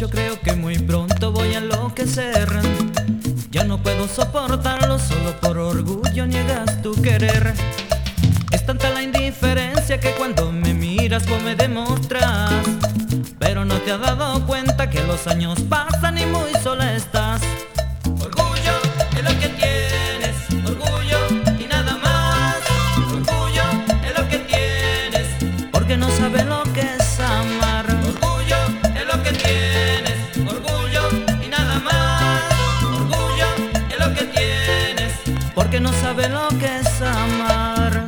mucho, creo que muy pronto voy a enloquecer. Ya no puedo soportarlo, solo por orgullo niegas tu querer. Es tanta la indiferencia que cuando me miras vos me demostras, pero no te has dado cuenta que los años pasan y muy sola estás. Orgullo es lo que tienes, orgullo y nada más. Orgullo es lo que tienes, porque no sabes lo que es amar. Orgullo es lo que tienes, orgullo y nada más. Orgullo es lo que tienes, porque no sabes lo que es amar.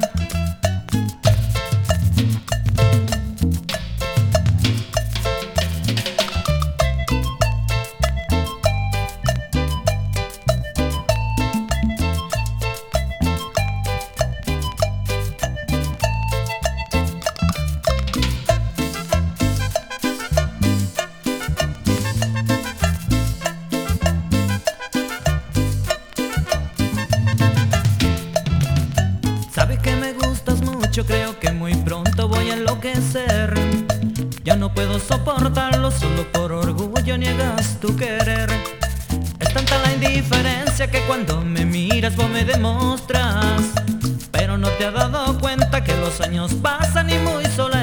Sabes que me gustas mucho, creo que muy pronto voy a enloquecer. Ya no puedo soportarlo, solo por orgullo niegas tu querer. Es tanta la indiferencia que cuando me miras vos me demostras, pero no te has dado cuenta que los años pasan y muy sola